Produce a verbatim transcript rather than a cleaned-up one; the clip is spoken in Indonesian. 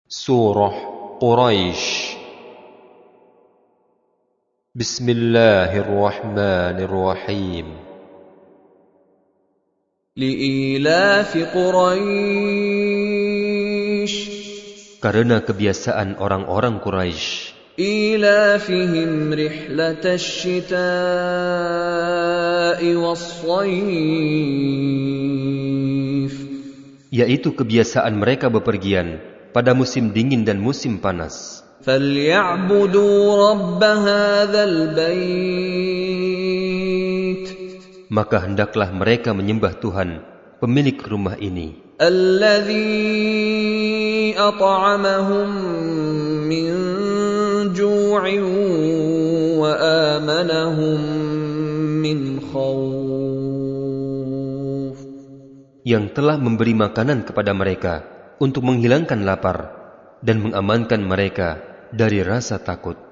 Surah Quraisy. Bismillahirrahmanirrahim. Li'ilafi Quraisy, Karena kebiasaan orang-orang Quraisy, ilafihim rihlatash shita'i was-shayf, yaitu kebiasaan mereka bepergian pada musim dingin dan musim panas. فَلْيَعْبُدُوا رَبَّ هَذَا الْبَيْتِ, Maka hendaklah mereka menyembah Tuhan, pemilik rumah ini, الَّذِي أَطْعَمَهُم مِّن جُوعٍ وَآمَنَهُم مِّنْ خَوْفٍ, yang telah memberi makanan kepada mereka untuk menghilangkan lapar dan mengamankan mereka dari rasa takut.